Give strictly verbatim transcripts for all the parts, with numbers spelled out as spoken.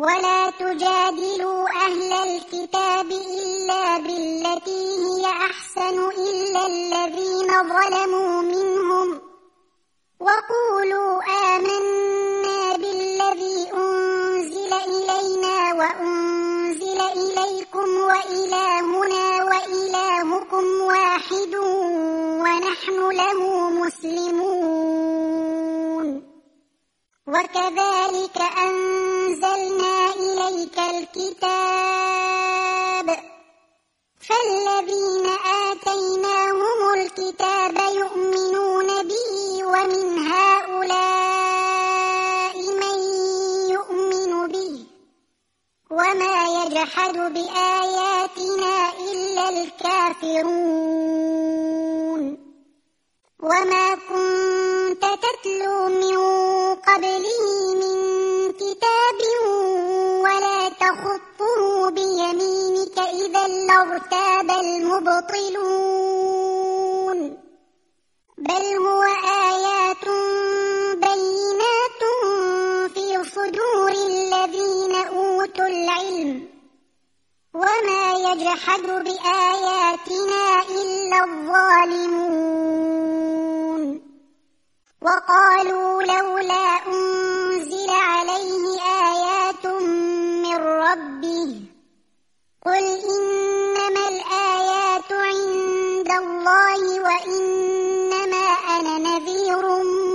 ولا تجادلوا أهل الكتاب إلا بالتي هي أحسن إلا الذين ظلموا منهم وقولوا آمنا بالذي أنزل إلينا وأنزل إليكم وإلهنا وإلهكم واحد ونحن له مسلمون وكذلك أنزلنا إليك الكتاب فالذين آتيناهم الكتاب يؤمنون به ومن هؤلاء من يؤمن به وما يجحد بآياتنا إلا الكافرون وما كنت تتلو من قبله من كتاب ولا تخطه بيمينك إذا لارتاب المبطلون بل هو آيات بينات في صدور الذين أوتوا العلم وما يجحد بآياتنا إلا الظالمون وقالوا لولا أنزل عليه آيات من ربه قل إنما الآيات عند الله وإنما أنا نذير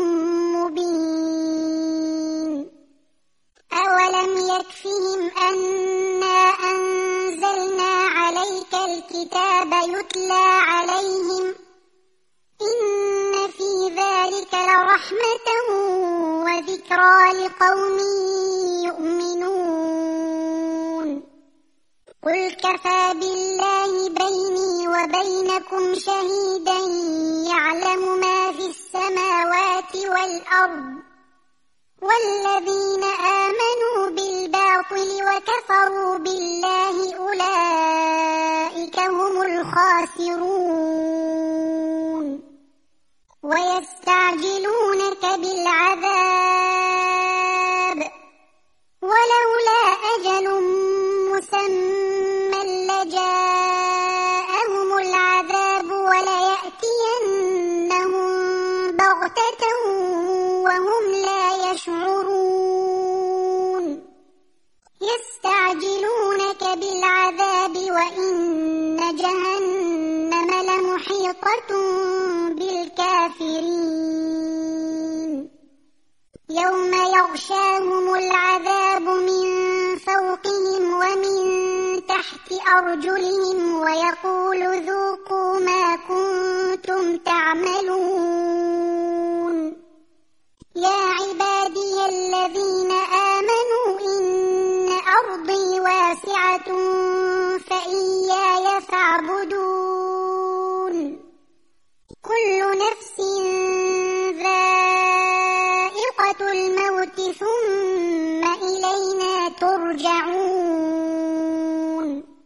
مبين أولم يكفهم أنا أنزلنا عليك الكتاب يتلى عليهم إن في ذلك لرحمة وذكرى لقوم يؤمنون قل كفى بالله بيني وبينكم شهيدا يعلم ما في السماوات والأرض والذين آمنوا بالباطل وكفروا بالله أولئك هم الخاسرون ويستعجلونك بالعذاب ولولا أجل مسمى لجاءهم العذاب وليأتينهم بغتة وهم لا يشعرون يستعجلونك بالعذاب وإن جهنم لمحيطة بالكافرين يوم يغشاهم العذاب من فوقهم ومن تحت أرجلهم ويقول ذوقوا ما كنتم تعملون يا عبادي الذين آمنوا إن أرضي واسعة فإياي فاعبدون كل نفس ذائقة الموت ثم إلينا ترجعون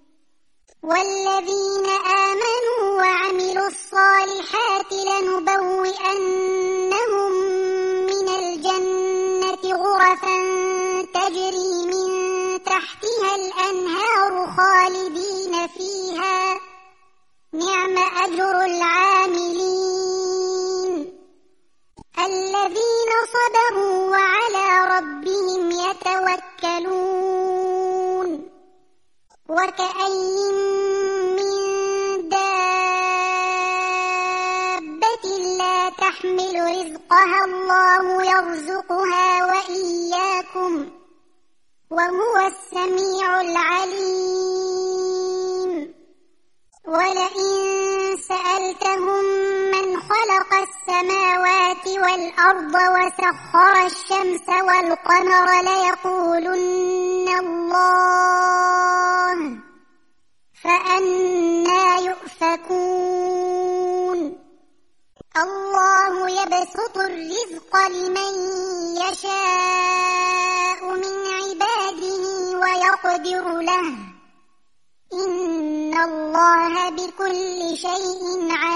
والذين آمنوا وعملوا الصالحات لنبوئنهم من الجنة غرفا تجري من تحتها الأنهار خالدين فيها نعم أجر العاملين الذين صبروا وعلى ربهم يتوكلون وكأين من دابة لا تحمل رزقها الله يرزقها وإياكم وهو السميع العليم ولئن سألتهم من خلق السماوات والأرض وسخر الشمس والقمر ليقولن الله فأنى يؤفكون الله يبسط الرزق لمن يشاء من عباده ويقدر له إن الله بكل شيء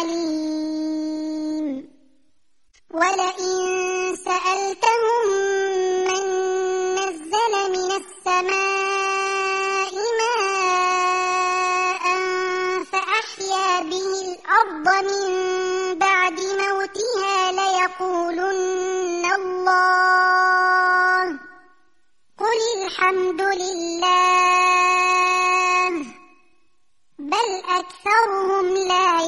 عليم ولئن سألتهم من نزل من السماء الحمد لله بل أكثرهم لا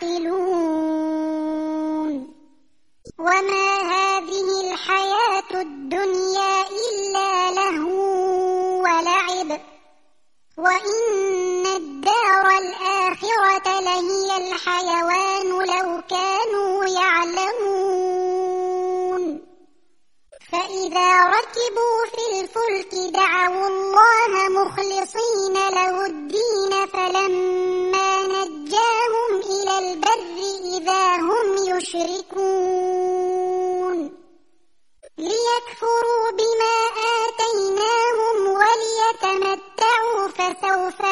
يعقلون وما هذه الحياة الدنيا إلا لهو ولعب وإن الدار الآخرة لهي الحيوان لو كانوا يعلمون فإذا ركبوا في الفلك دعوا الله مخلصين له الدين فلما نجاهم إلى البر إذا هم يشركون ليكفروا بما آتيناهم وليتمتعوا فسوف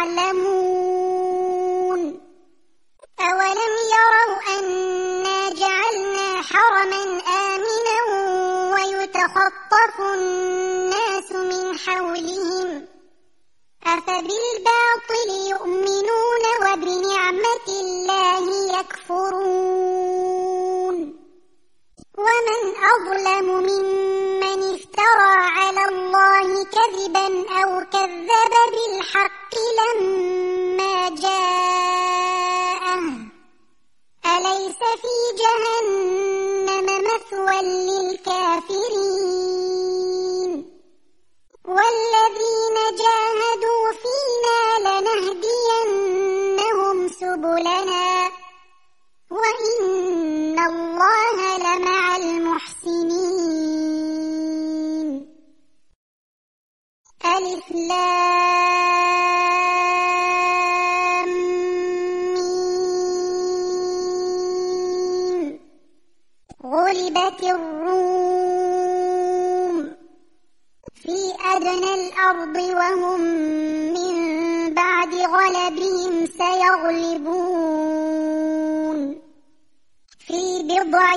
يعلمون أولم يروا أنا جعلنا حرما آمنا ويتخطف الناس من حولهم أفبالباطل يؤمنون وبنعمة الله يكفرون ومن أظلم ممن افترى على الله كذبا أو كذب بالحق لما جاءه أليس في جهنم مثوى للكافرين والذين جاهدوا فينا لنهدينهم سبلنا وإن الله لمع المحسنين ألف لام ميم غلبت الروم في أدنى الأرض وهم من بعد غلبهم سيغلبون في بضع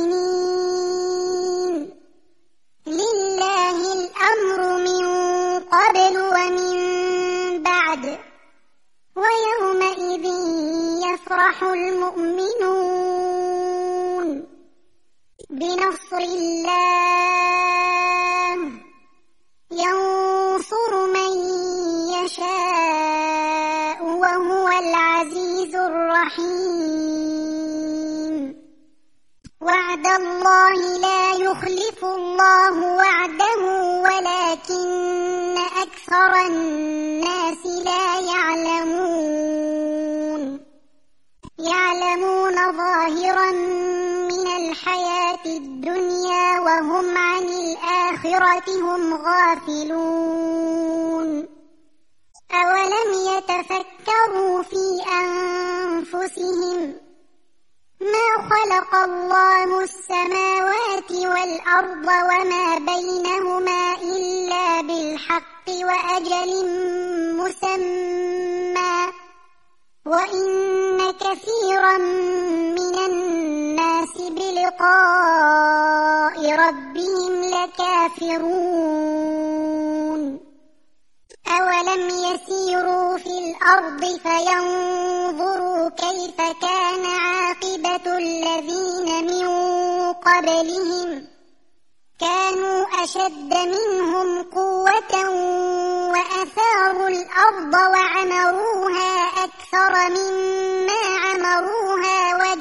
سنين لله الأمر من قبل ومن بعد ويومئذ يفرح المؤمنون بنصر الله ينصر من يشاء وهو العزيز الرحيم وعد الله لا يخلف الله وعده ولكن أكثر الناس لا يعلمون يعلمون ظاهرا من الحياة الدنيا وهم عن الآخرة هم غافلون أولم يتفكروا في أنفسهم ما خلق الله السماوات والأرض وما بينهما إلا بالحق وأجل مسمى وإن كثيرا من الناس بلقاء ربهم لكافرون أولم يسيروا في الأرض فينظروا كيف كان عاقبة الذين من قبلهم كانوا أشد منهم قوة وأثاروا الأرض وعمروها أكثر مما عمروها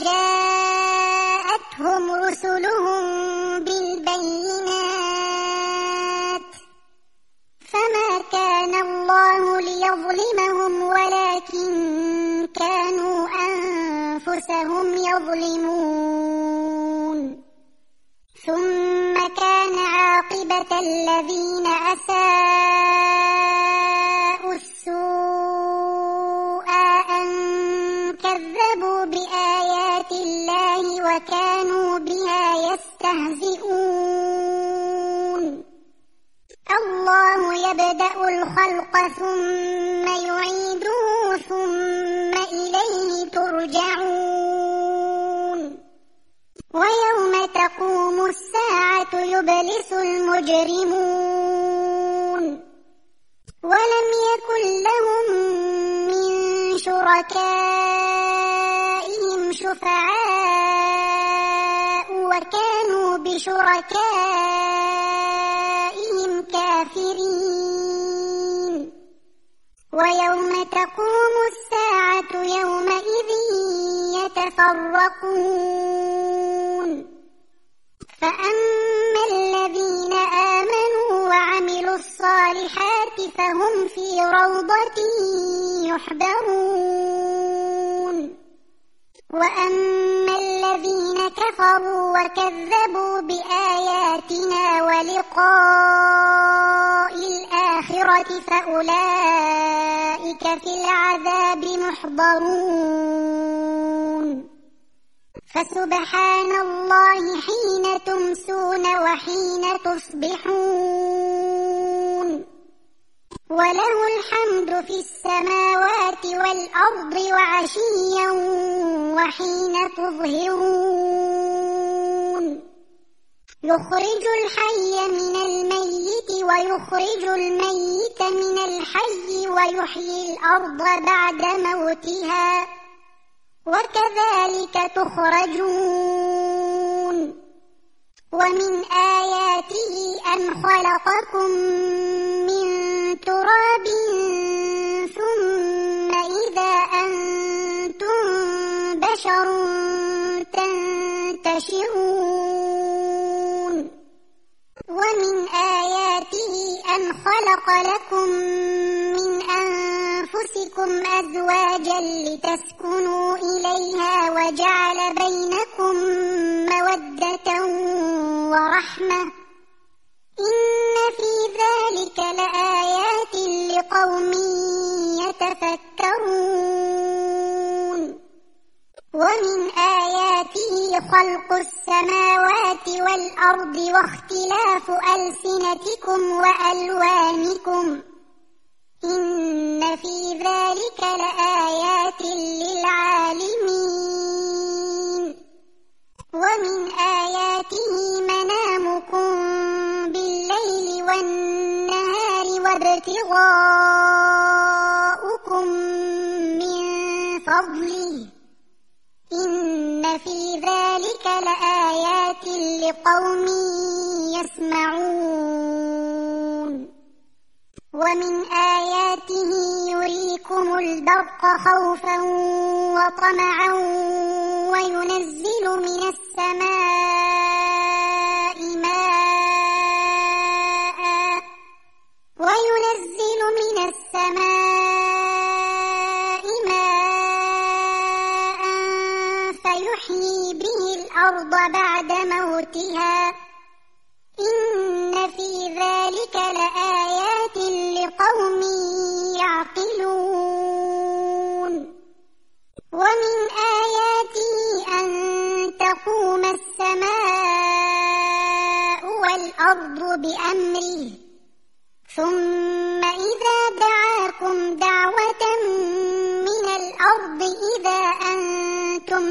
وجاءتهم رسلهم بالبينات فما كان الله ليظلمهم ولكن كانوا أنفسهم يظلمون ثم كان عاقبة الذين أساءوا السوء أن كذبوا بآيات الله وكانوا بها يستهزئون الله يبدأ الخلق ثم يعيده ثم إليه ترجعون ويوم تقوم الساعة يبلس المجرمون ولم يكن لهم من شركائهم شفعاء وكانوا بشركائهم كافرين ويوم تقوم الساعة يومئذ يتفرقون فأما الذين آمنوا وعملوا الصالحات فهم في روضة يحبرون وأما الذين كفروا وكذبوا بآياتنا ولقاء الآخرة فأولئك في العذاب محضرون فسبحان الله حين تمسون وحين تصبحون وله الحمد في السماوات والأرض وعشيا وحين تظهرون يخرج الحي من الميت ويخرج الميت من الحي ويحيي الأرض بعد موتها وكذلك تخرجون ومن آياته أن خلقكم من تراب ثم إذا أنتم بشر تنتشرون ومن آياته أن خلق لكم من أنفسكم أزواجا لتسكنوا إليها وجعل بينكم مودة ورحمة إن في ذلك لآيات لقوم يتفكرون ومن آياته خلق السماوات والأرض واختلاف ألسنتكم وألوانكم إن في ذلك لآيات للعالمين ومن آياته منامكم بالليل والنهار وابتغاؤكم من فضله إن في ذلك لآيات لقوم يسمعون ومن آياته يريكم البرق خوفا وطمعا وينزل من السماء ماء وينزل من السماء ماء فيحيي به الأرض بعد موتها إن في ذلك لآيات لقوم يعقلون ومن آياته أن تقوم السماء والأرض بأمره ثم إذا دعاكم دعوة من الأرض إذا أنتم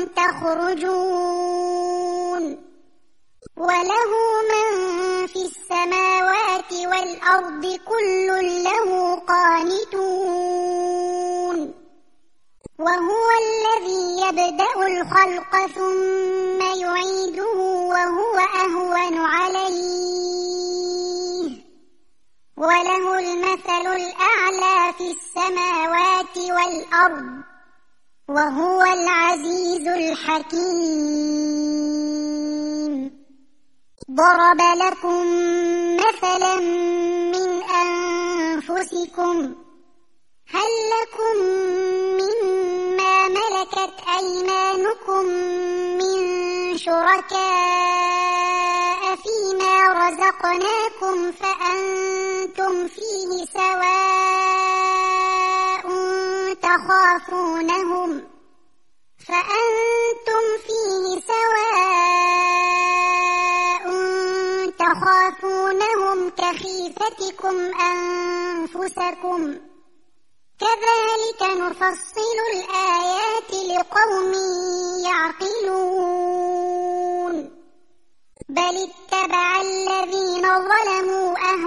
تخرجون وله من في السماوات والأرض كل له قانتون وهو الذي يبدأ الخلق ثم يعيده وهو أهون عليه وله المثل الأعلى في السماوات والأرض وهو العزيز الحكيم ضرب لكم مثلا من أنفسكم هل لكم مما ملكت أيمانكم من شركاء فيما رزقناكم فأنتم فيه سواء تخافونهم فأنتم فيه سواء تخافونهم كخيفتكم أنفسكم كذلك نفصل الآيات لقوم يعقلون بل اتبع الذين ظلموا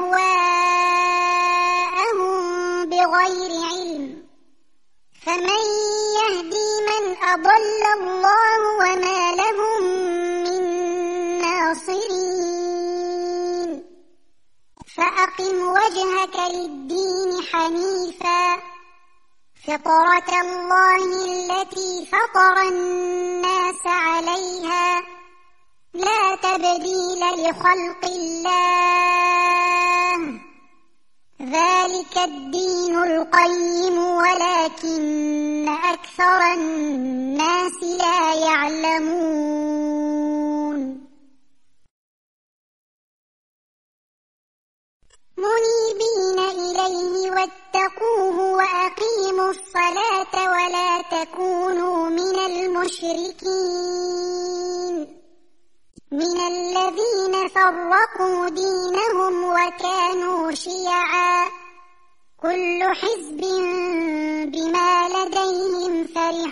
أهواءهم بغير علم فمن يهدي من أضل الله وما لهم من ناصرين فأقم وجهك للدين حنيفا فطرة الله التي فطر الناس عليها لا تبديل لخلق الله ذلك الدين القيم ولكن أكثر الناس لا يعلمون منيبين إليه واتقوه وأقيموا الصلاة ولا تكونوا من المشركين من الذين فرقوا دينهم وكانوا شيعا كل حزب بما لديهم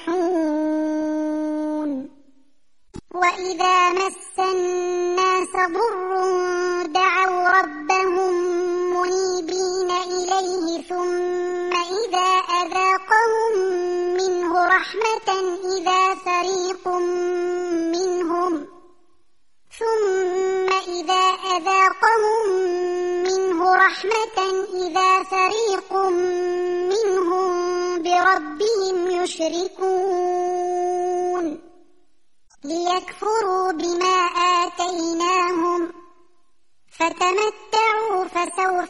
فرحون وإذا مس الناس ضر دعوا ربهم منيبين إليه ثم إذا أذاقهم منه رحمة إذا فريق منهم ثم إذا أذاقهم منه رحمة إذا فريق منهم بربهم يشركون ليكفروا بما آتيناهم فتمتعوا فسوف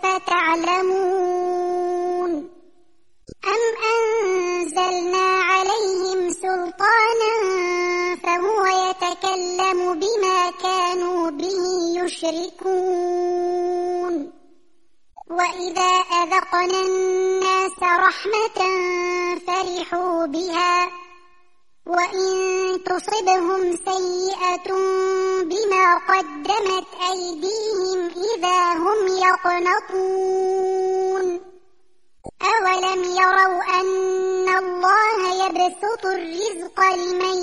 تعلمون أم أنزلنا عليهم سلطانا فهو يتكلم بما كانوا به يشركون وإذا أذقنا الناس رحمة فرحوا بها وإن تصبهم سيئة بما قدمت أيديهم إذا هم يقنطون أولم يروا أن الله يبسط الرزق لمن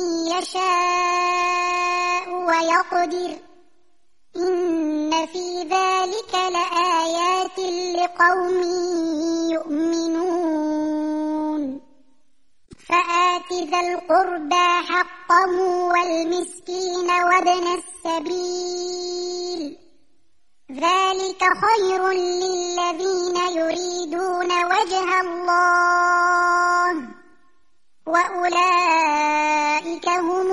يشاء ويقدر إن في ذلك لآيات لقوم يؤمنون فآت ذا القربى حقه والمسكين وابن السبيل ذلك خير للذين يريدون وجه الله وأولئك هم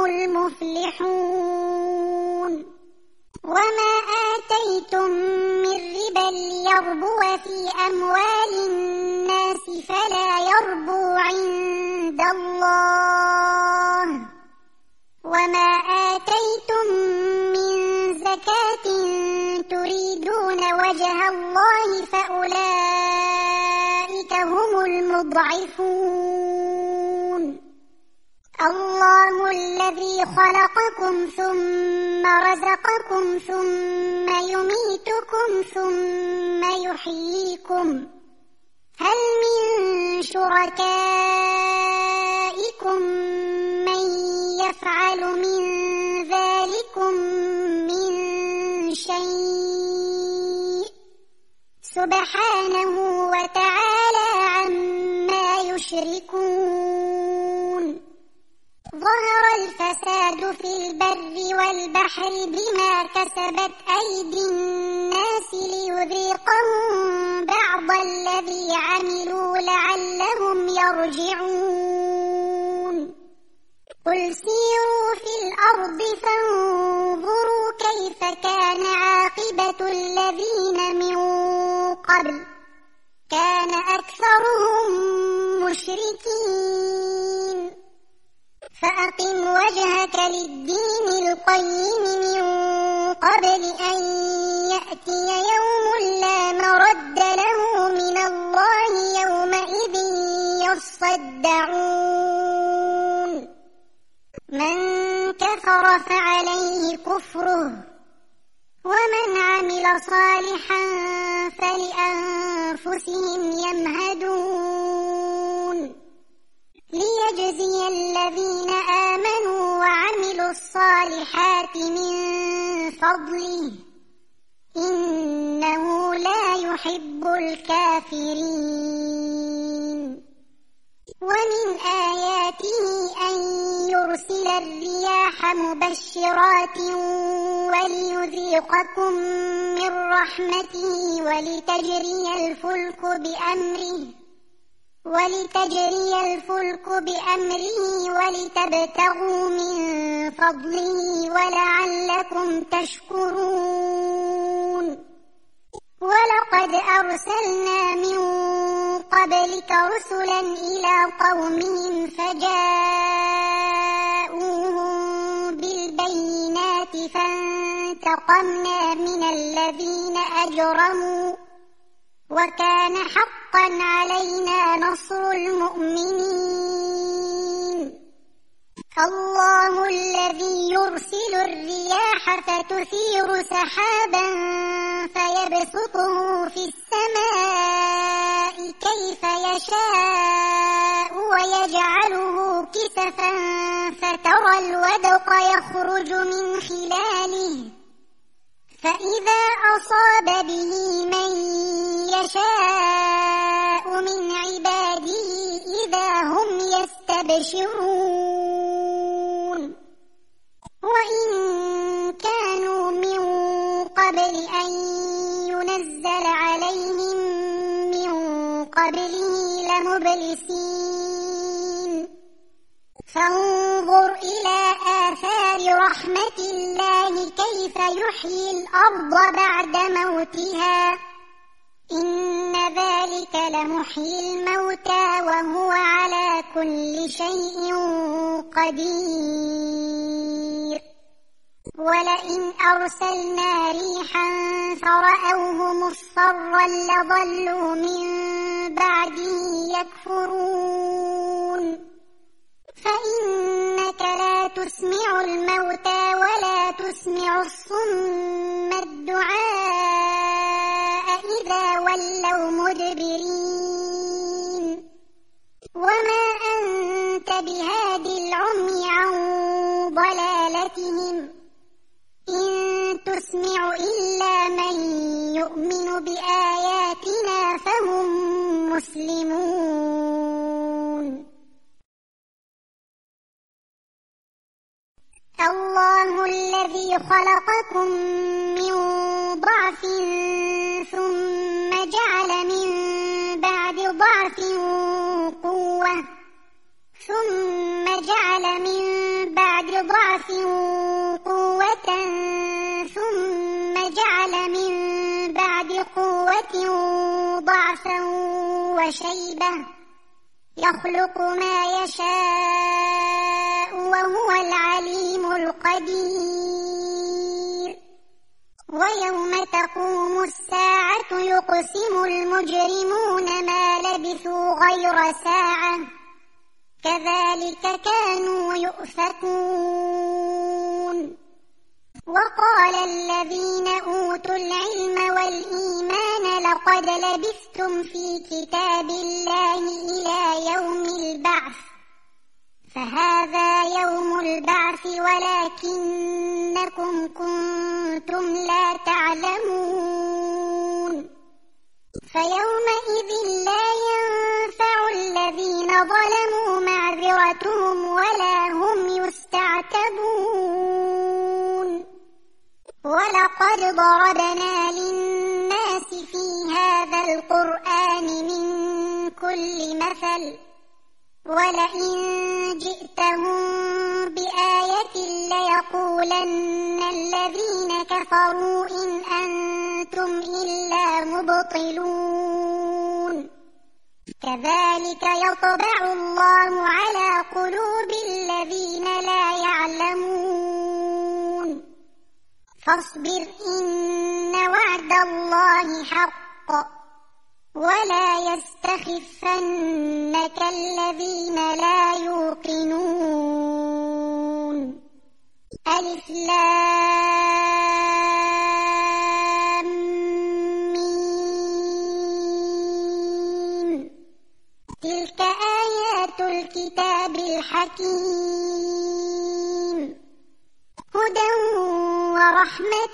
المفلحون وما آتيتم من ربا ليربو في أموال الناس فلا يربو عند الله وما آتيتم من زكاة تريدون وجه الله فأولئك هم المضعفون الله الذي خلقكم ثم رزقكم ثم يميتكم ثم يحييكم هل من شركائكم من يفعل من ذلكم من شيء سبحانه وتعالى عما يشركون ظهر الفساد في البر والبحر بما كسبت أيدي الناس ليذيقهم بعض الذي عملوا لعلهم يرجعون قل سيروا في الأرض فانظروا كيف كان عاقبة الذين من قبل كان أكثرهم مشركين فأقم وجهك للدين القيم من قبل أن يأتي يوم لا مرد له من الله يومئذ يصدعون من كفر فعليه كفره ومن عمل صالحا فلأنفسهم يمهدون ليجزي الذين آمنوا وعملوا الصالحات من فضله إنه لا يحب الكافرين ومن آياته أن يرسل الرياح مبشرات وليذيقكم من رحمته ولتجري الفلك بأمره ولتجري الفلك بأمره ولتبتغوا من فضله ولعلكم تشكرون ولقد أرسلنا من قبلك رسلا إلى قومهم فجاءوهم بالبينات فانتقمنا من الذين أجرموا وكان حقا علينا نصر المؤمنين الله الذي يرسل الرياح فتثير سحابا فيبسطه في السماء كيف يشاء ويجعله كسفا فترى الودق يخرج من خلاله فإذا أصاب به من يشاء من عباده إذا هم يستبشرون وإن كانوا من قبل أن ينزل عليهم من قبله لمبلسين فانظر إلى آثار رحمة الله كيف يحيي الأرض بعد موتها إن ذلك لمحيي الموتى وهو على كل شيء قدير ولئن أرسلنا ريحا فرأوه مصفرا لظلوا من بعده يكفرون فإنك لا تسمع الموتى ولا تسمع الصم الدعاء إذا ولوا مدبرين وما أنت بهاد العمي عن ضلالتهم إن تسمع إلا من يؤمن بآياتنا فهم مسلمون الله الذي خلقكم من ضعف ثم جعل من بعد ضعف قوة ثم جعل من بعد ضعف قوة ثم جعل من بعد قوة ضعفا وشيبة يخلق ما يشاء وهو العليم القدير ويوم تقوم الساعة يقسم المجرمون ما لبثوا غير ساعة كذلك كانوا يؤفكون وقال الذين أوتوا العلم والإيمان لقد لبثتم في كتاب الله إلى يوم البعث فهذا يوم البعث ولكنكم كنتم لا تعلمون فيومئذ لا ينفع الذين ظلموا معذرتهم ولا هم يستعتبون ولقد ضربنا للناس في هذا القرآن من كل مثل ولئن جئتهم بآية ليقولن الذين كفروا إن أنتم إلا مبطلون كذلك يطبع الله على قلوب الذين لا يعلمون فاصبر إن وعد الله حق ولا يستخفنك الذين لا يوقنون ألف لام ميم تلك آيات الكتاب الحكيم هدى ورحمة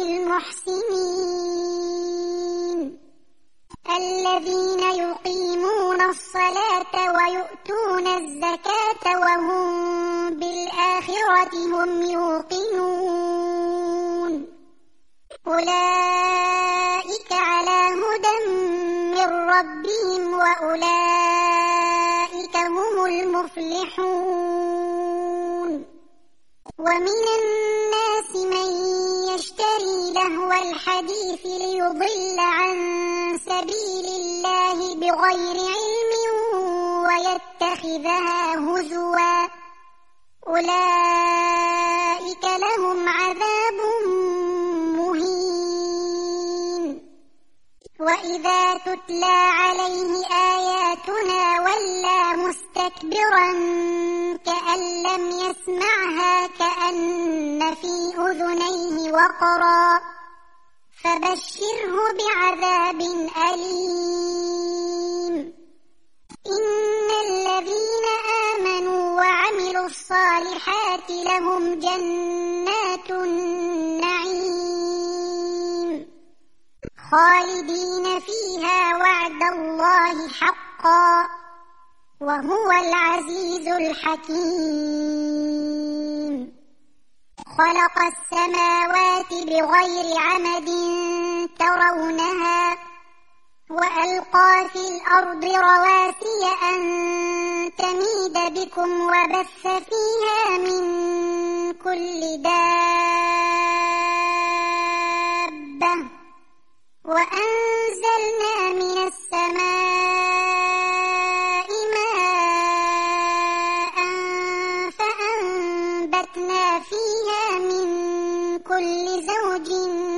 للمحسنين الذين يقيمون الصلاة ويؤتون الزكاة وهم بالآخرة هم يوقنون أولئك على هدى من ربهم وأولئك هم المفلحون. ومن الناس من يشتري لهو الحديث ليضل عن سبيل الله بغير علم ويتخذها هزوا أولئك لهم عذاب مهين. وإذا تتلى عليه آياتنا ولى مستكبرا كأن لم يسمعها كأن في أذنيه وقرا فبشره بعذاب أليم. إن الذين آمنوا وعملوا الصالحات لهم جنات النعيم خالدين فيها وعد الله حقا وهو العزيز الحكيم. خلق السماوات بغير عمد ترونها وألقى في الأرض رواسي أن تميد بكم وبث فيها من كل دابة وأنزلنا من السماء ماء فأنبتنا فيها من كل زوج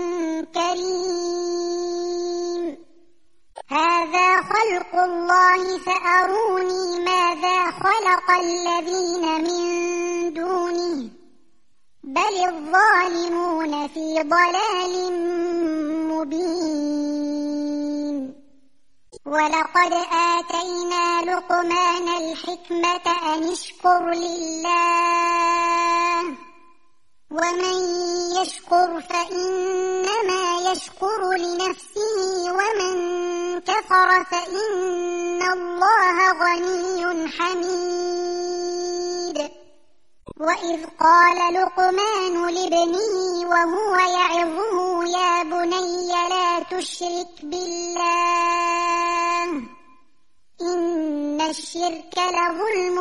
كريم. هذا خلق الله فأروني ماذا خلق الذين من دونه بل الظالمون في ضلال مبين. ولقد آتينا لقمان الحكمة أن اشكر لله ومن يشكر فإنما يشكر لنفسه ومن كفر فإن الله غني حميد. وإذ قال لقمان لابنه وهو يعظه يا بني لا تشرك بالله إن الشرك لظلم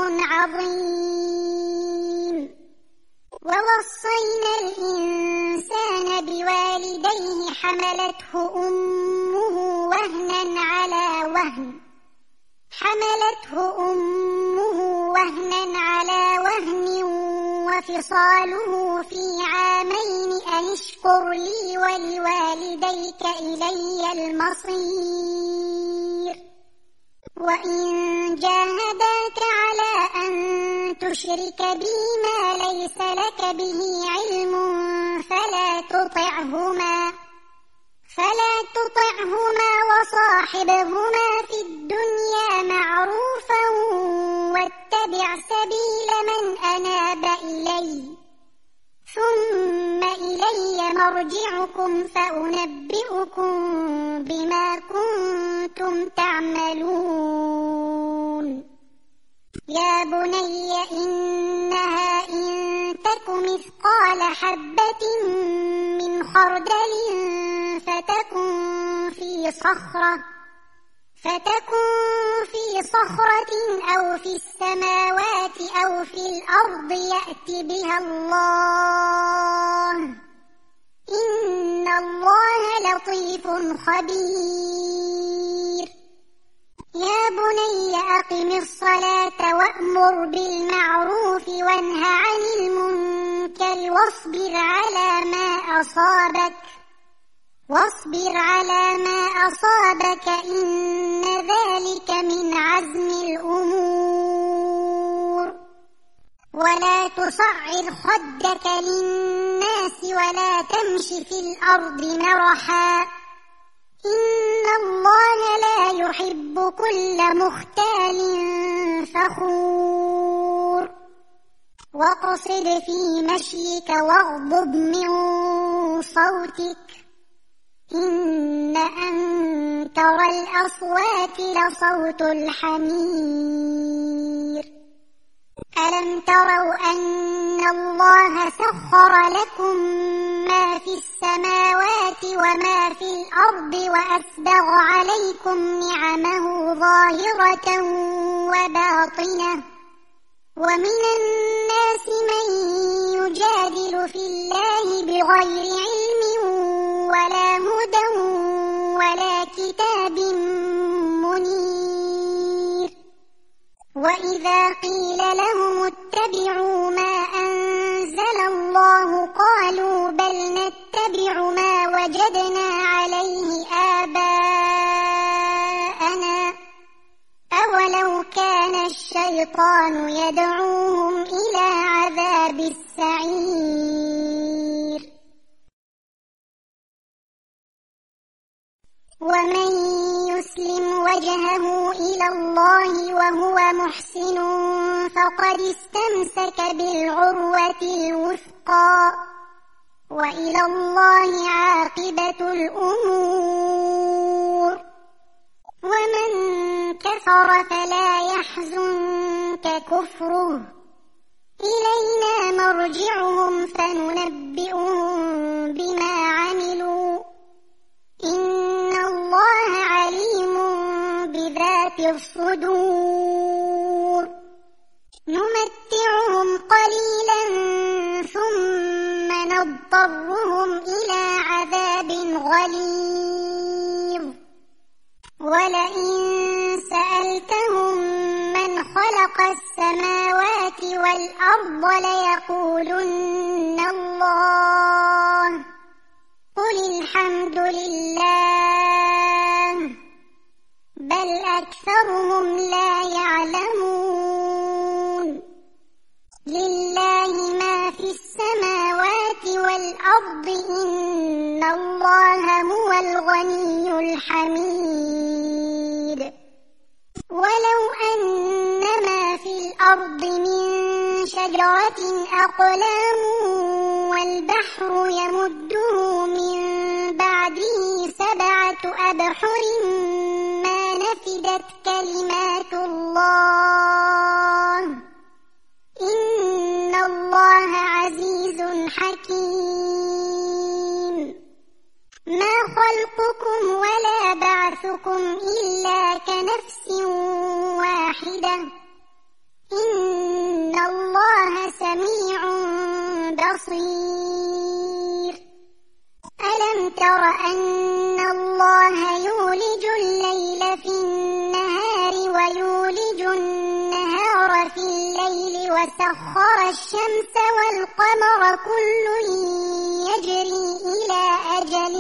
عظيم. ووصينا الإنسان بوالديه حملته أمه وهنا على وهن حملته أمه وهنا على وهن وفصاله في عامين أن اشكر لي ولوالديك إلي المصير. وإن جاهداك على أن تشرك بي ما ليس لك به علم فلا تطعهما فلا تطعهما وصاحبهما في الدنيا معروفا واتبع سبيل من أناب إلي ثم إلي مرجعكم فأنبئكم بما كنتم تعملون. يا بني إنها إن تك مثقال حبة من خردل فتكن في صخرة فتكن في صخرة أو في السماوات أو في الأرض يأت بها الله إن الله لطيف خبير. يا بني أقم الصلاة وأمر بالمعروف وانه عن المنكر واصبر على ما أصابك واصبر على ما أصابك إن ذلك من عزم الأمور. ولا تصعر خدك للناس ولا تمش في الأرض مرحا إن الله لا يحب كل مختال فخور. واقصد في مشيك واغضض من صوتك إن أنكر الأصوات لصوت الحمير. ألم تروا أن الله سخر لكم ما في السماوات وما في الأرض وأسبغ عليكم نعمه ظاهرة وباطنة ومن الناس من يجادل في الله بغير علم ولا هدى ولا كتاب منير. وإذا قيل لهم اتبعوا ما أنزل الله قالوا بل نتبع ما وجدنا عليه آباءنا أولو كان الشيطان يدعوهم إلى عذاب السعير. ومن يسلم وجهه إلى الله وهو محسن فقد استمسك بالعروة الوثقى وإلى الله عاقبة الأمور. ومن كفر فلا يحزنك كفره إلينا مرجعهم فننبئهم بما عملوا إن الله عليم بذات الصدور. نمتعهم قليلا ثم نضطرهم إلى عذاب غليظ. ولئن سألتهم من خلق السماوات والأرض ليقولن الله قل الحمد لله بل أكثرهم لا يعلمون. لله ما في السماوات والأرض إن الله هو الغني الحميد. ولو أن ما في الأرض من شجرة أقلام والبحر يمده من بعده سبعة أبحر ما نفدت كلمات الله إن الله عزيز حكيم. ما خلقكم ولا بعثكم إلا كنفس واحدة إن الله سميع بصير. ألم تر أن الله يولج الليل في النهار ويولج النهار في الليل وسخر الشمس والقمر كل يجري إلى أجل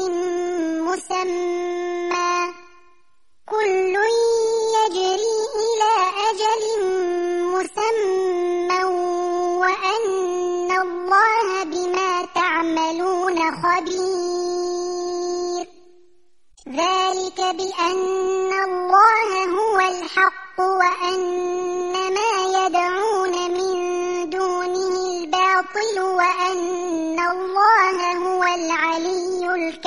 مسمى كل يجري إلى أجل مسمى وأن الله بما تعملون خبير. ذلك بأن الله هو الحق وأن ما يدعون من دونه الباطل وأن الله هو العلي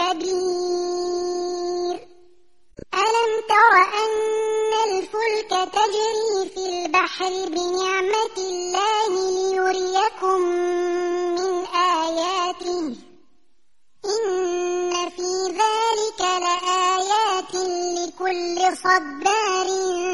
الكبير. ألم تر أن الفلك تجري في البحر بنعمة الله ليريكم من آياته إن في ذلك لآيات لكل صبار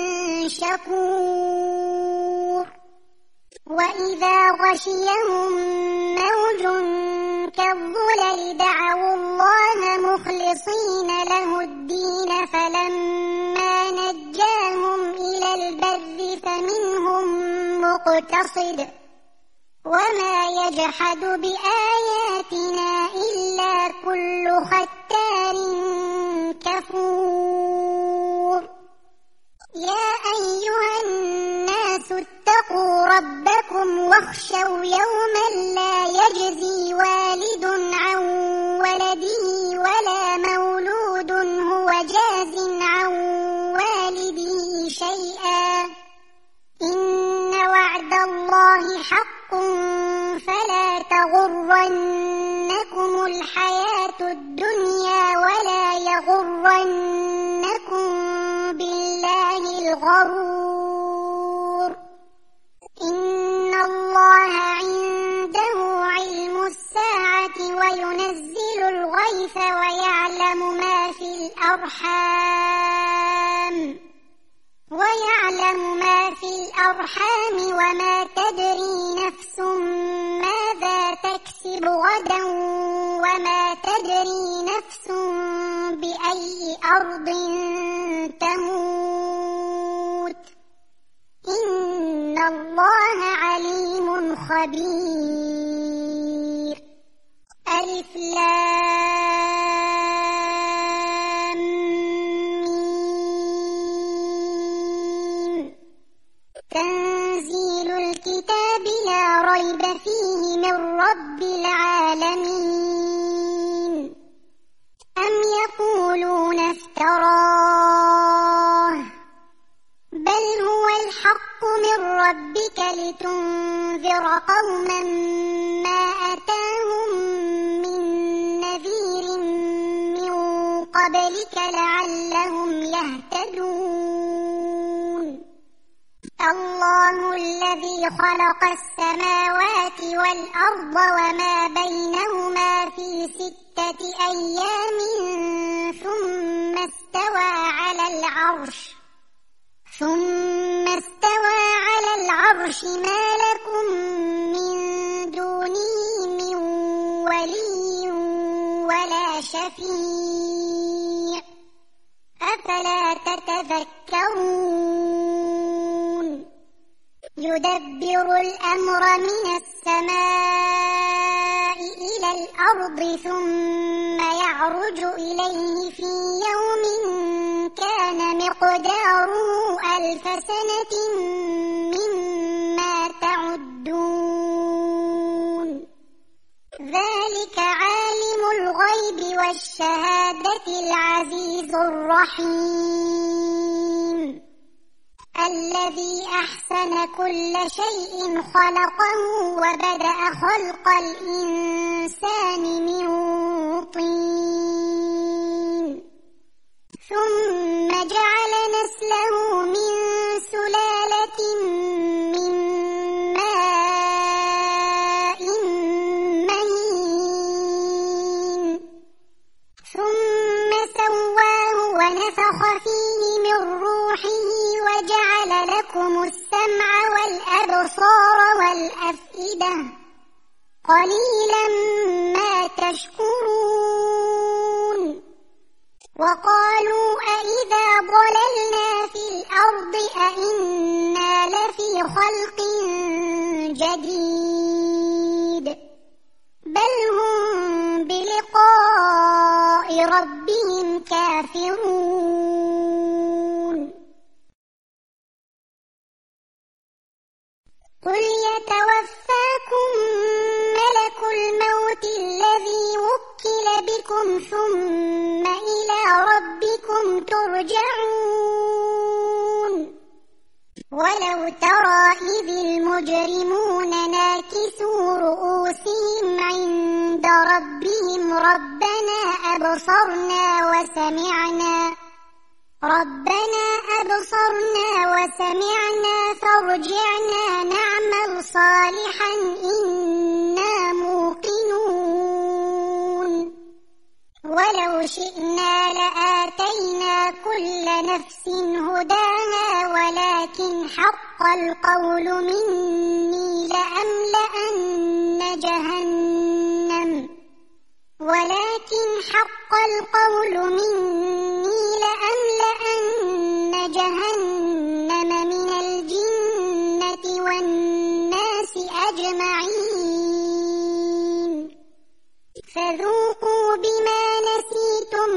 شكور. وإذا غشيهم موج كالظلل دعوا الله مخلصين له الدين فلما نجاهم إلى البر فمنهم مقتصد وما يجحد بآياتنا إلا كل ختار كفور. يا أيها الناس اتقوا ربكم واخشوا يوما لا يجزي والد عن ولده ولا مولود هو جاز عن والده شيئا إن وعد الله حق فلا تغرنكم الحياة الدنيا ولا يغرنكم بالله الغرور. إن الله عنده علم الساعة وينزل الأرحام ويعلم ما في الأرحام وما تدري نفس ماذا تكسب غدا وما تدري نفس بأي أرض تموت إن الله عليم خبير. ألف لام ميم. تنزيل الكتاب لا ريب فيه من رب العالمين. أم يقولون افتراه بل هو الحق من ربك لتنذر قوما ما أتاهم من نذير من قبلك لعلهم يهتدون. الله الذي خلق السماوات والأرض وما بينهما في ستة أيام ثم استوى على العرش ثم استوى على العرش ما لكم من دونه من ولي ولا شفيع أفلا تتذكرون. يدبر الأمر من السماء إلى الأرض ثم يعرج إليه في يوم كان مقداره ألف سنة مما تعدون. ذلك عالم الغيب والشهادة العزيز الرحيم الذي أحسن كل شيء خلقه وبدأ خلق الإنسان من طين ثم جعل نسله من سلالة من ماء مهين ثم سواه ونفخ فيه من روحه وجعل لكم السمع والأبصار والأفئدة قليلا ما تشكرون. وقالوا أإذا ضللنا في الأرض أإنا لفي خلق جديد بل هم بلقاء ربهم كافرون. قل يتوفاكم ملك الموت الذي وكل بكم ثم إلى ربكم ترجعون. ولو ترى إذ المجرمون ناكسوا رؤوسهم عند ربهم ربنا أبصرنا وسمعنا ربنا أبصرنا وسمعنا فارجعنا نعمل صالحا إنا موقنون. ولو شئنا لآتينا كل نفس هداها ولكن حق القول مني لأملأن جهنم ولكن حق القول مني لأملأن جهنم من الجنة والناس أجمعين. فذوقوا بما نسيتم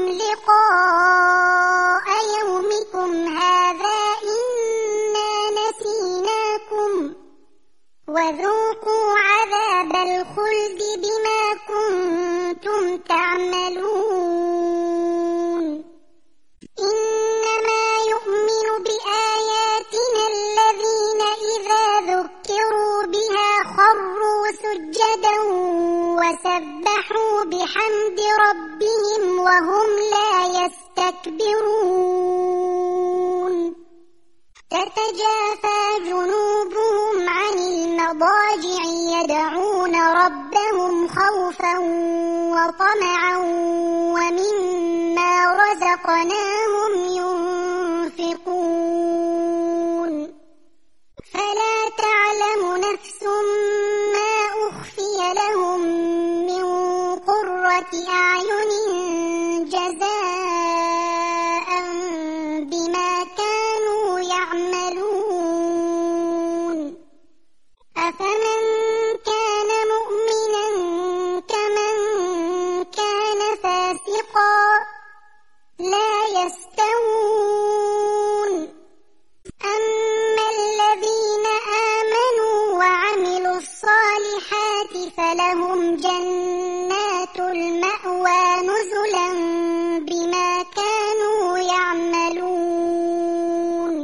لقاء يومكم هذا إنا نسيناكم وذوقوا عذاب الخلد بما كنتم تعملون. إنما يؤمن بآياتنا الذين إذا ذكروا بها خروا سجدا وسبحوا بحمد ربهم وهم لا يستكبرون. تتجافى جنوبهم عن المضاجع يدعون ربهم خوفا وطمعا ومما رزقناهم ينفقون فلا تعلم نفس ما أخفي لهم من قرة أعين جزاء بما كانوا يعملون أفمن كان مؤمنا كمن كان فاسقا لا يستوون أما الذين آمنوا وعملوا الصالحات فلهم جنات المأوى نزلا بما كانوا يعملون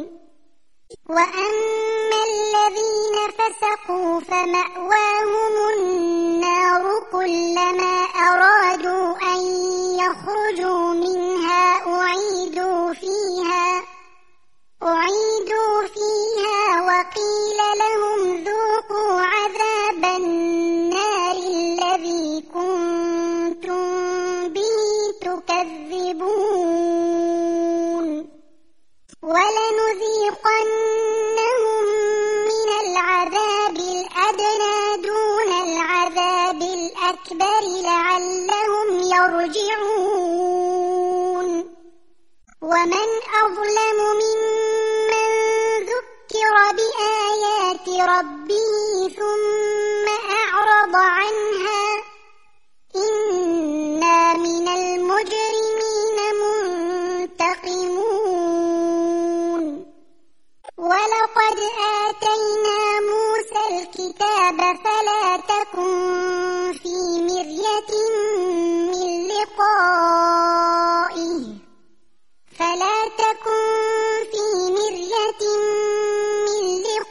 وأما الذين فسقوا فمأواهم النار كلما أرادوا أن يخرجوا منها أعيدوا فيها أعيدوا فيها وقيل لهم ذوقوا عذاب النار الذي كنتم به تكذبون ولنذيقنهم من العذاب الأدنى دون العذاب الأكبر لعلهم يرجعون ومن أظلم ممن ذكر بآيات ربه ثم أعرض عنها إنا من المجرمين منتقمون ولقد آتينا موسى الكتاب فلا تكن في مرية من لقائه فلا تكن في مرية من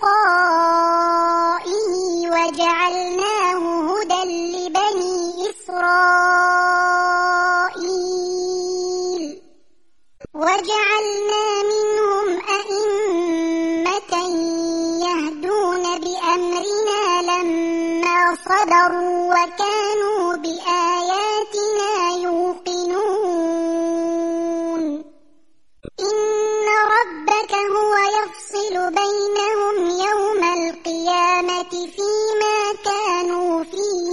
لقائه وجعلناه هدى لبني إسرائيل وجعلنا منهم أئمة يهدون بأمرنا لما صبروا وكانوا بآياتنا يوقنون إن ربك هو يفصل بينهم يوم القيامة فيما كانوا فيه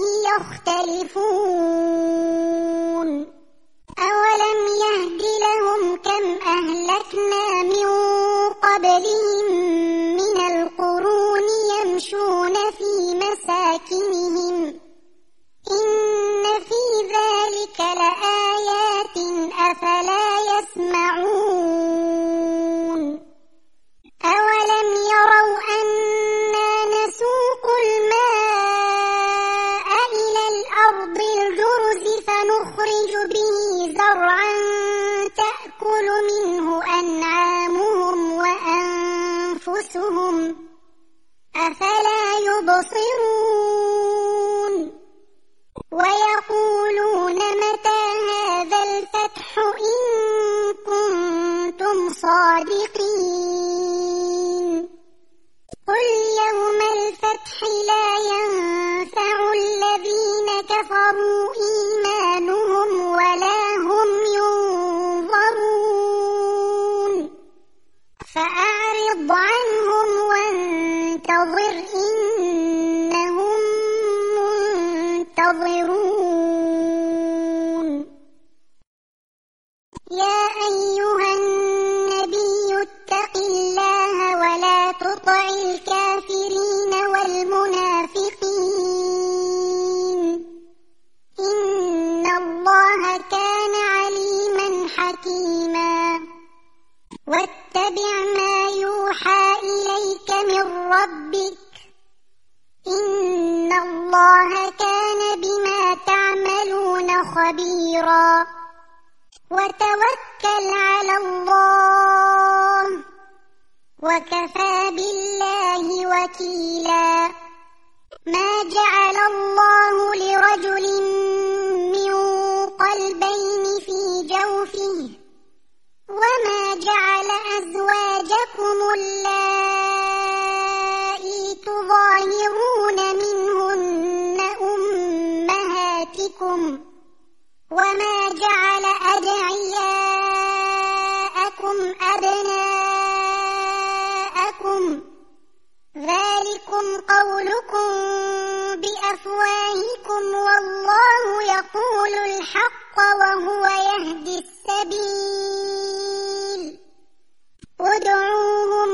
يختلفون أولم يهد لهم كم أهلكنا من قبلهم من القرون يمشون في مساكنهم إن في ذلك لآيات أفلا يسمعون أولم يروا أنا نسوق الماء إلى الأرض الجرز فنخرج به زرعا تأكل منه أنعامهم وأنفسهم أفلا يبصرون ويقولون متى هذا الفتح إن كنتم صادقين قل يوم الفتح لا ينفع الذين كفروا إيمانهم ولا هم ينظرون فأعرض عنهم وانتظر إنهم منتظرون يا أيها النبي اتق الله ولا تطع الكافرين والمنافقين إن الله كان عليما حكيما واتبع ما يوحى إليك من ربك إن الله كان بما تعملون خبيرا وتوكل على الله وكفى بالله وكيلا ما جعل الله لرجل من قلبين في جوفه وما جعل أزواجكم اللائي تظاهرون منهن أمهاتكم وما جعل أدعياءكم السبيل ادعوهم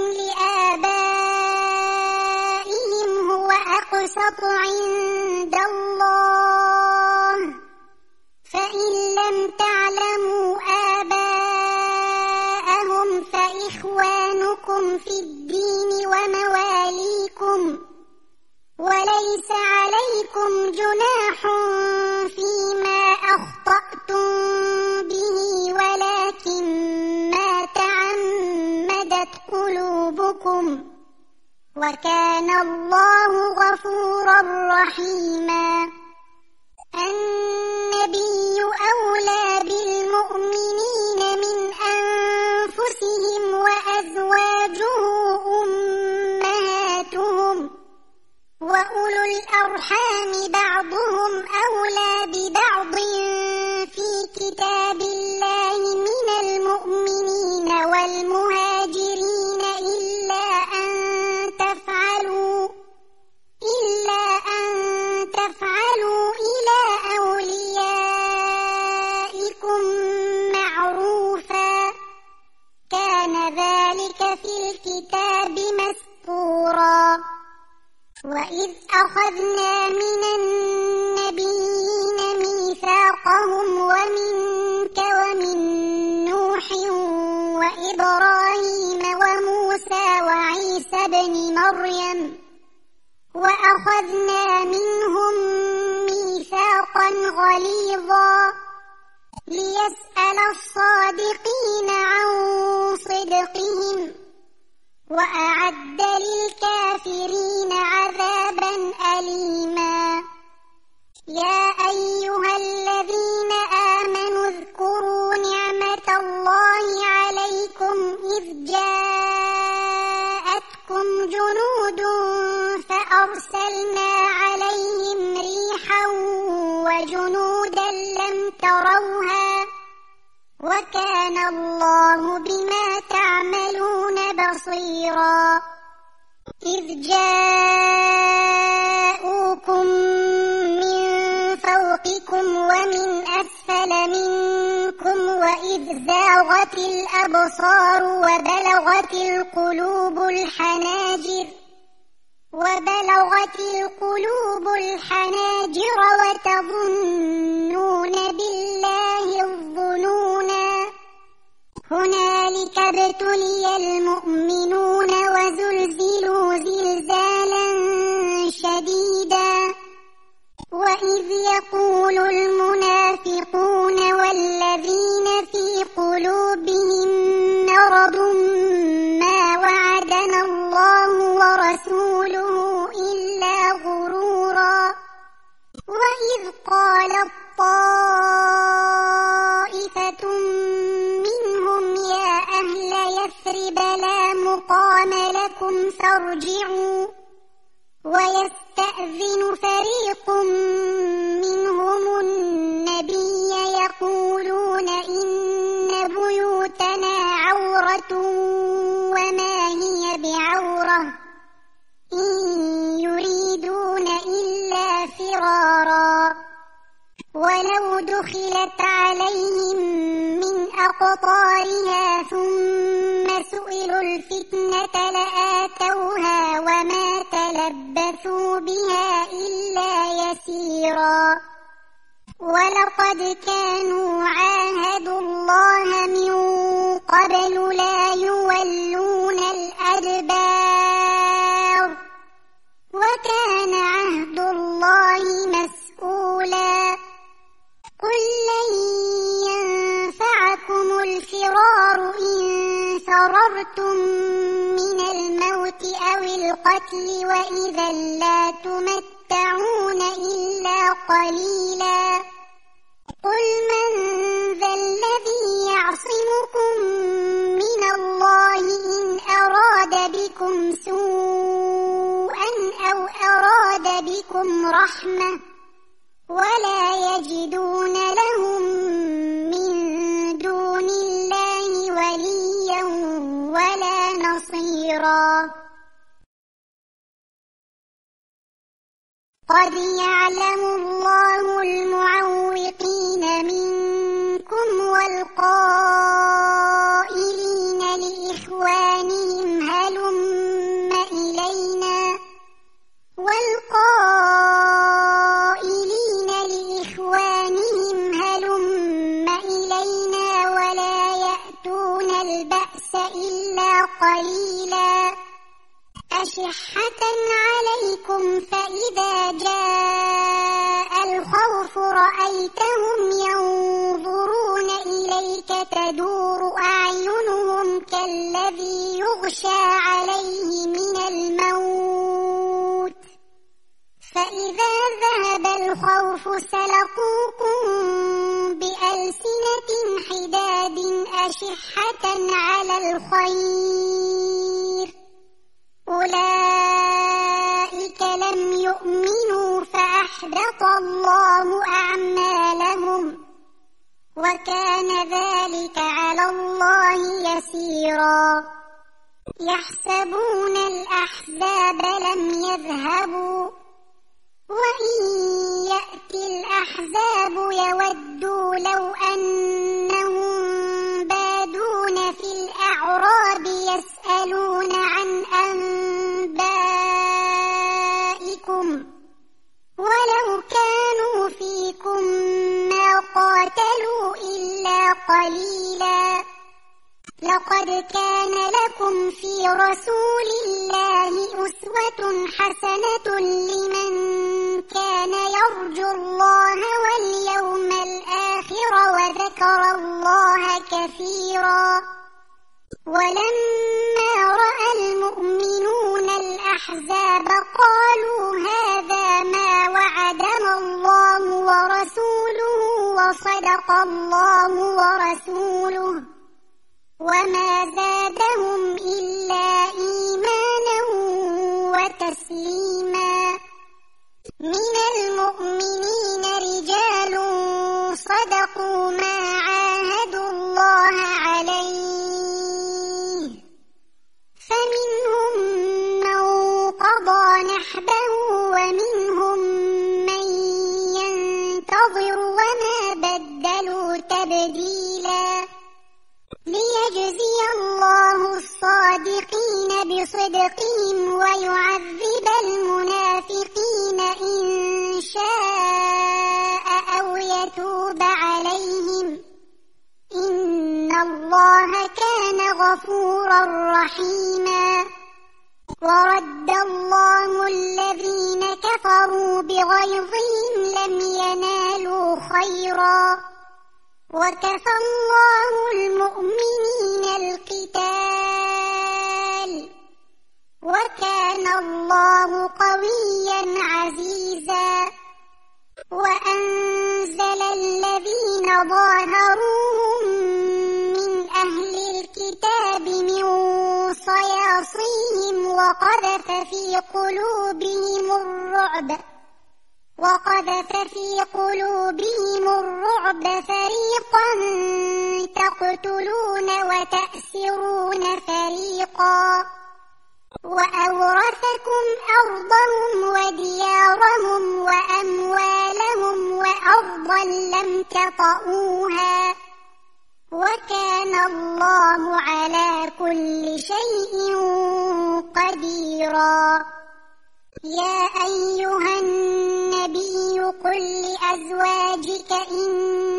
لآبائهم هو أقسط عند الله فإن لم تعلموا آباءهم فإخوانكم في الدين ومواليكم وليس عليكم جناح فيما أخطأتم به ولكن ما تعمدت قلوبكم وكان الله غفورا رحيما. النبي أولى بالمؤمنين من أنفسهم وأزواجه أمهاتهم وأولو الأرحام بعضهم أولى ببعض في كتاب الله من المؤمنين والمهاجرين إلا أن تفعلوا إلا أن تفعلوا إلى أوليائكم معروفا كان ذلك في الكتاب مسطورا. وإذ أخذنا من النبيين ميثاقهم ومنك ومن نوح وإبراهيم وموسى وعيسى بن مريم وأخذنا منهم ميثاقا غليظا ليسأل الصادقين عن صدقهم وأعد للكافرين عذابا أليما. يا أيها الذين آمنوا اذكروا نعمة الله عليكم إذ جاءتكم جنود فأرسلنا عليهم ريحا وجنودا لم تروها وكان الله بما تعملون بصيرا. إذ جاءوكم من فوقكم ومن أسفل منكم وإذ زاغت الأبصار وبلغت القلوب الحناجر وبلغت القلوب الحناجر وتظنون بالله الظنونا هنالك ابتلي المؤمنون وزلزلوا زلزالا شديدا. وإذ يقول المنافقون والذين في قلوبهم مرض ما وعدنا الله ورسوله إلا غرورا. وإذ قالت طائفة منهم يا أهل يثرب لا مقام لكم فارجعوا ويستأذن فريق منهم النبي يقولون إن بيوتنا عورة وما هي بعورة إن يريدون إلا فرارا ولو دخلت عليهم من أقطارها ثم سئلوا الفتنة لآتوها وما تلبثوا بها إلا يسيرا. ولقد كانوا عاهدوا الله من قبل لا يولون الأدبار وكان عهد الله مسؤولا. قل لن ينفعكم الفرار إن فررتم من الموت أو القتل وإذا لا تمتعون إلا قليلا. قل من ذا الذي يعصمكم من الله إن أراد بكم سوءا أو أراد بكم رحمة ولا يجدون لهم من دون الله وليا ولا نصيرا. قد يعلم الله المعوقين منكم والقائلين والقائلين لإخوانهم هلم إلينا والقائلين لإخوانهم هلم إلينا ولا يأتون البأس إلا قليلا أشحة عليكم فإذا جاء الخوف رأيتهم ينظرون إليك تدور أعينهم كالذي يغشى عليه من الموت فإذا ذهب الخوف سلقوكم بألسنة حداد أشحة على الخير أولئك لم يؤمنوا فأحبط الله أعمالهم وكان ذلك على الله يسيرا يحسبون الأحزاب لم يذهبوا وإن يأتي الأحزاب يودوا لو أنهم بادون في الأعراب يسألون عن أنبائكم ولو كانوا فيكم ما قاتلوا إلا قليلا لقد كان لكم في رسول الله أسوة حسنة لمن كان يرجو الله واليوم الآخر وذكر الله كثيرا ولما رأى المؤمنون الأحزاب قالوا هذا ما وعدنا الله ورسوله وصدق الله ورسوله وما زادهم إلا إيمانا وتسليما من المؤمنين رجال صدقوا ما عاهدوا الله عليه فمنهم من قضى نحبه ومنهم من ينتظر وما بدلوا تبديلا ليجزي الله الصادقين بصدقهم ويعذب المنافقين إن شاء أو يتوب عليهم إن الله كان غفورا رحيما ورد الله الذين كفروا بغيظهم لم ينالوا خيرا وكفى الله المؤمنين القتال وكان الله قويا عزيزا وأنزل الذين ظاهروهم من أهل الكتاب من صياصيهم وقذف في قلوبهم الرعب وقذف في قلوبهم الرعب فريقا تقتلون وتأسرون فريقا وأورثكم أرضهم وديارهم وأموالهم وأرضا لم تطئوها وكان الله على كل شيء قديرا يا أيها النبي قل لأزواجك إن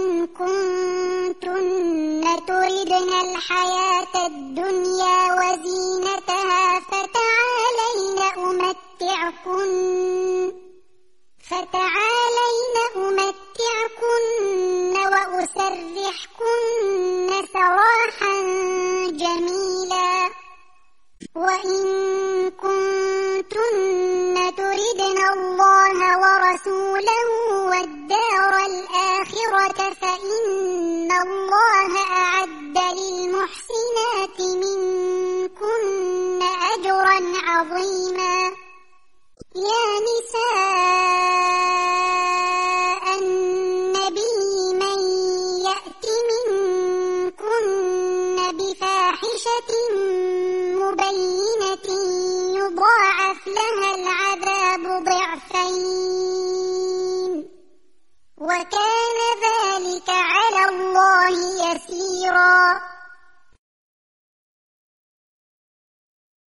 كنتن تردن الحياة الدنيا وزينتها فتعالين أمتعكن فتعالين أمتعكن وأسرحكن سراحا جميلا وإن كنتن تردن الله ورسوله والدار الآخرة فإن الله أعد للمحسنات منكن أجرا عظيما يا نساء النبي من يأت منكن بفاحشة مبينة يضاعف لها العذاب ضعفين وكان ذلك على الله يسيرا كثيرا